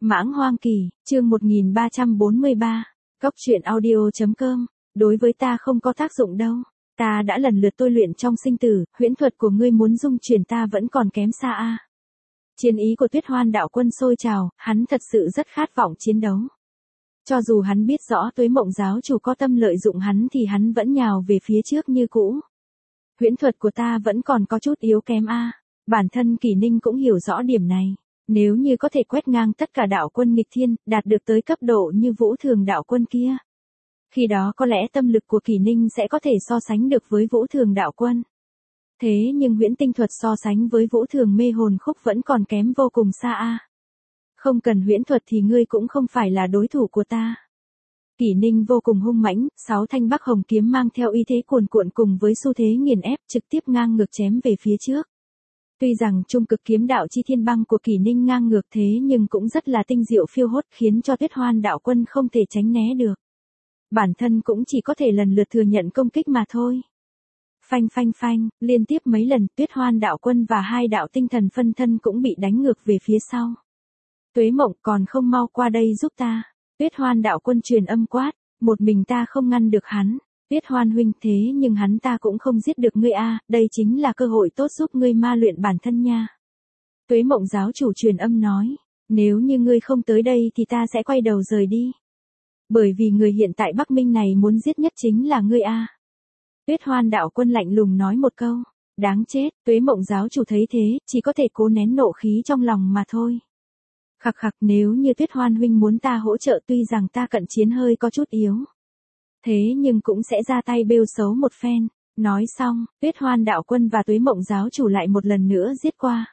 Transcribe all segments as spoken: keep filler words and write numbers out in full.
Mãng Hoang Kỳ, chương một nghìn ba trăm bốn mươi ba, Cốc truyện audio chấm com, đối với ta không có tác dụng đâu. Ta đã lần lượt tôi luyện trong sinh tử, huyễn thuật của ngươi muốn dung chuyển ta vẫn còn kém xa a. Chiến ý của Tuyết Hoan đạo quân sôi trào, hắn thật sự rất khát vọng chiến đấu. Cho dù hắn biết rõ Tuế Mộng giáo chủ có tâm lợi dụng hắn thì hắn vẫn nhào về phía trước như cũ. Huyễn thuật của ta vẫn còn có chút yếu kém a. Bản thân Kỷ Ninh cũng hiểu rõ điểm này. Nếu như có thể quét ngang tất cả đạo quân nghịch thiên, đạt được tới cấp độ như Vũ Thường đạo quân kia. Khi đó có lẽ tâm lực của Kỷ Ninh sẽ có thể so sánh được với Vũ Thường đạo quân. Thế nhưng huyễn tinh thuật so sánh với Vũ Thường mê hồn khúc vẫn còn kém vô cùng xa a. Không cần huyễn thuật thì ngươi cũng không phải là đối thủ của ta. Kỷ Ninh vô cùng hung mãnh, sáu thanh Bắc Hồng kiếm mang theo uy thế cuồn cuộn cùng với xu thế nghiền ép trực tiếp ngang ngược chém về phía trước. Tuy rằng trung cực kiếm đạo chi thiên băng của Kỷ Ninh ngang ngược thế nhưng cũng rất là tinh diệu phiêu hốt khiến cho Tuyết Hoan đạo quân không thể tránh né được. Bản thân cũng chỉ có thể lần lượt thừa nhận công kích mà thôi. Phanh phanh phanh, liên tiếp mấy lần Tuyết Hoan đạo quân và hai đạo tinh thần phân thân cũng bị đánh ngược về phía sau. Tuế Mộng còn không mau qua đây giúp ta. Tuyết Hoan đạo quân truyền âm quát, một mình ta không ngăn được hắn. Tuyết Hoan huynh thế nhưng hắn ta cũng không giết được ngươi a, đây chính là cơ hội tốt giúp ngươi ma luyện bản thân nha. Tuế Mộng giáo chủ truyền âm nói, nếu như ngươi không tới đây thì ta sẽ quay đầu rời đi. Bởi vì người hiện tại Bắc Minh này muốn giết nhất chính là ngươi a. Tuyết Hoan đạo quân lạnh lùng nói một câu, đáng chết, Tuế Mộng giáo chủ thấy thế, chỉ có thể cố nén nộ khí trong lòng mà thôi. Khặc khặc, nếu như Tuyết Hoan huynh muốn ta hỗ trợ tuy rằng ta cận chiến hơi có chút yếu. Thế nhưng cũng sẽ ra tay bêu xấu một phen. Nói xong, Tuyết Hoan đạo quân và Tuế Mộng giáo chủ lại một lần nữa giết qua.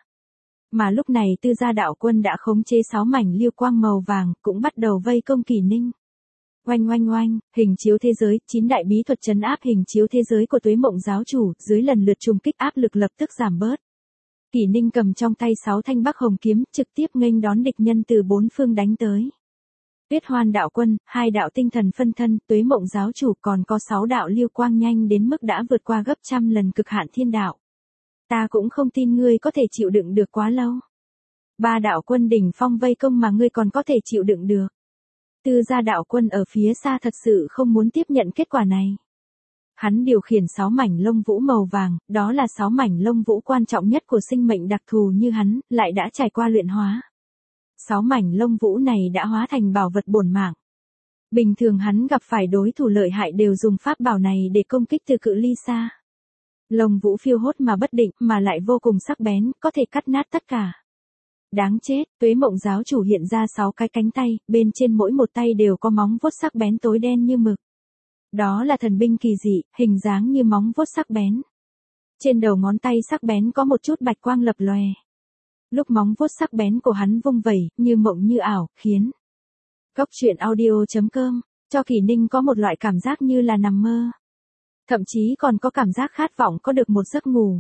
Mà lúc này Tư Gia đạo quân đã khống chế sáu mảnh lưu quang màu vàng, cũng bắt đầu vây công Kỷ Ninh. Oanh oanh oanh, hình chiếu thế giới, chín đại bí thuật trấn áp hình chiếu thế giới của Tuế Mộng giáo chủ, dưới lần lượt trùng kích áp lực lập tức giảm bớt. Kỷ Ninh cầm trong tay sáu thanh Bắc Hồng kiếm, trực tiếp nghênh đón địch nhân từ bốn phương đánh tới. Tuyết Hoan đạo quân, hai đạo tinh thần phân thân, Tuế Mộng giáo chủ còn có sáu đạo lưu quang nhanh đến mức đã vượt qua gấp trăm lần cực hạn thiên đạo. Ta cũng không tin ngươi có thể chịu đựng được quá lâu. Ba đạo quân đỉnh phong vây công mà ngươi còn có thể chịu đựng được. Tư Gia đạo quân ở phía xa thật sự không muốn tiếp nhận kết quả này. Hắn điều khiển sáu mảnh lông vũ màu vàng, đó là sáu mảnh lông vũ quan trọng nhất của sinh mệnh đặc thù như hắn, lại đã trải qua luyện hóa. Sáu mảnh lông vũ này đã hóa thành bảo vật bổn mạng. Bình thường hắn gặp phải đối thủ lợi hại đều dùng pháp bảo này để công kích từ cự ly xa. Lông vũ phiêu hốt mà bất định mà lại vô cùng sắc bén, có thể cắt nát tất cả. Đáng chết, Tuế Mộng giáo chủ hiện ra sáu cái cánh tay, bên trên mỗi một tay đều có móng vuốt sắc bén tối đen như mực. Đó là thần binh kỳ dị, hình dáng như móng vuốt sắc bén. Trên đầu ngón tay sắc bén có một chút bạch quang lập lòe. Lúc móng vuốt sắc bén của hắn vung vẩy, như mộng như ảo, khiến Cốc truyện audio chấm com cho Kỷ Ninh có một loại cảm giác như là nằm mơ. Thậm chí còn có cảm giác khát vọng có được một giấc ngủ.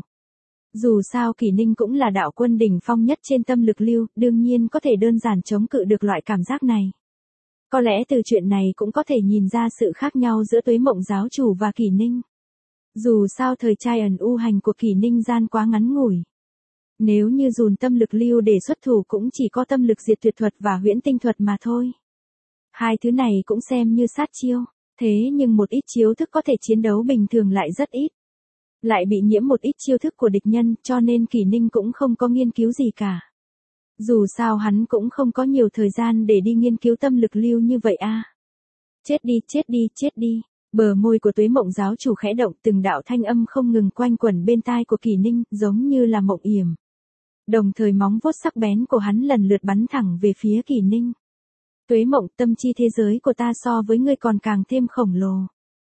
Dù sao Kỷ Ninh cũng là đạo quân đỉnh phong nhất trên tâm lực lưu, đương nhiên có thể đơn giản chống cự được loại cảm giác này. Có lẽ từ chuyện này cũng có thể nhìn ra sự khác nhau giữa Tuế Mộng giáo chủ và Kỷ Ninh. Dù sao thời trai ẩn u hành của Kỷ Ninh gian quá ngắn ngủi. Nếu như dùn tâm lực lưu để xuất thủ cũng chỉ có tâm lực diệt tuyệt thuật và huyễn tinh thuật mà thôi. Hai thứ này cũng xem như sát chiêu, thế nhưng một ít chiếu thức có thể chiến đấu bình thường lại rất ít. Lại bị nhiễm một ít chiêu thức của địch nhân cho nên Kỷ Ninh cũng không có nghiên cứu gì cả. Dù sao hắn cũng không có nhiều thời gian để đi nghiên cứu tâm lực lưu như vậy a. Chết đi, chết đi, chết đi. Bờ môi của Tuế Mộng giáo chủ khẽ động, từng đạo thanh âm không ngừng quanh quẩn bên tai của Kỷ Ninh, giống như là mộng yểm. Đồng thời móng vuốt sắc bén của hắn lần lượt bắn thẳng về phía Kỷ Ninh. Tuế Mộng, tâm chi thế giới của ta so với ngươi còn càng thêm khổng lồ.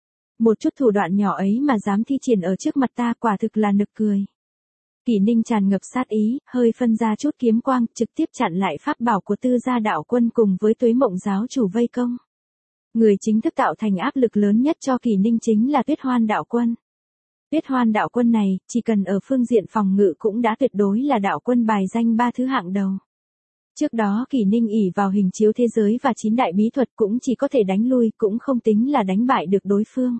Một chút thủ đoạn nhỏ ấy mà dám thi triển ở trước mặt ta quả thực là nực cười. Kỷ Ninh tràn ngập sát ý, hơi phân ra chút kiếm quang, trực tiếp chặn lại pháp bảo của Tư Gia đạo quân cùng với Tuế Mộng giáo chủ vây công. Người chính thức tạo thành áp lực lớn nhất cho Kỷ Ninh chính là Tuyết Hoan đạo quân. Tuyết Hoan đạo quân này, chỉ cần ở phương diện phòng ngự cũng đã tuyệt đối là đạo quân bài danh ba thứ hạng đầu. Trước đó Kỷ Ninh ỷ vào hình chiếu thế giới và chín đại bí thuật cũng chỉ có thể đánh lui, cũng không tính là đánh bại được đối phương.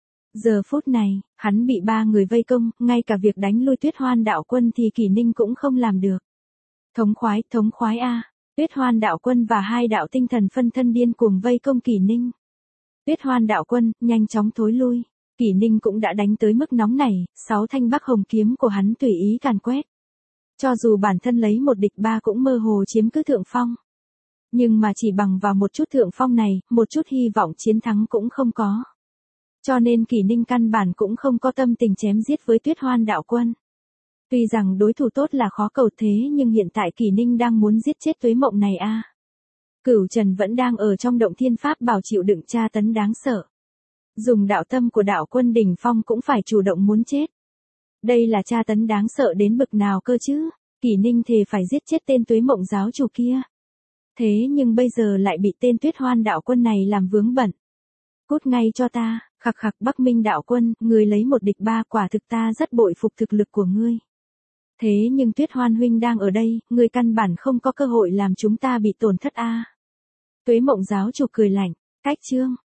Giờ phút này, hắn bị ba người vây công, ngay cả việc đánh lui Tuyết Hoan đạo quân thì Kỷ Ninh cũng không làm được. Thống khoái, thống khoái a. Tuyết Hoan đạo quân và hai đạo tinh thần phân thân điên cuồng vây công Kỷ Ninh. Tuyết Hoan đạo quân, nhanh chóng thối lui. Kỷ Ninh cũng đã đánh tới mức nóng này, sáu thanh bắc hồng kiếm của hắn tùy ý càn quét. Cho dù bản thân lấy một địch ba cũng mơ hồ chiếm cứ thượng phong. Nhưng mà chỉ bằng vào một chút thượng phong này, một chút hy vọng chiến thắng cũng không có. Cho nên Kỷ Ninh căn bản cũng không có tâm tình chém giết với Tuyết Hoan đạo quân. Tuy rằng đối thủ tốt là khó cầu thế nhưng hiện tại Kỷ Ninh đang muốn giết chết Tuế Mộng này a. Cửu Trần vẫn đang ở trong động thiên pháp bảo chịu đựng tra tấn đáng sợ. Dùng đạo tâm của đạo quân đỉnh phong cũng phải chủ động muốn chết. Đây là tra tấn đáng sợ đến bực nào cơ chứ, Kỷ Ninh thề phải giết chết tên Tuế Mộng giáo chủ kia. Thế nhưng bây giờ lại bị tên Tuyết Hoan đạo quân này làm vướng bận. Cút ngay cho ta, khặc khặc Bắc Minh đạo quân, người lấy một địch ba, quả thực ta rất bội phục thực lực của ngươi. Thế nhưng Tuyết Hoan huynh đang ở đây, ngươi căn bản không có cơ hội làm chúng ta bị tổn thất a. Tuế Mộng giáo chủ cười lạnh, cách chương,